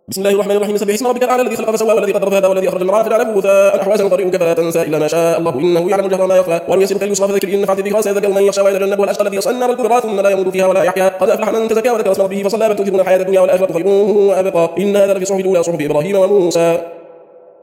بسم الله الرحمن الرحيم. سبح اسم ربك الأعلى الذي خلق فسوى والذي قدر فهدى والذي أخرج المرعى فجعله غثاء أحوى سنقرئك فلا تنسى إلا ما شاء الله إنه يعلم الجهر وما يخفى ونيسرك لليسرى فذكر إن نفعت الذكرى سيذكر من يخشى ويتجنبها الأشقى الذي يصلى النار الكبرى ثم لا يموت فيها ولا يحيا قد أفلح من تزكى وذكر اسم ربه فصلى بل تؤثرون الحياة الدنيا والآخرة خير وأبقى إن هذا لفي صحف الأولى صحف إبراهيم وموسى.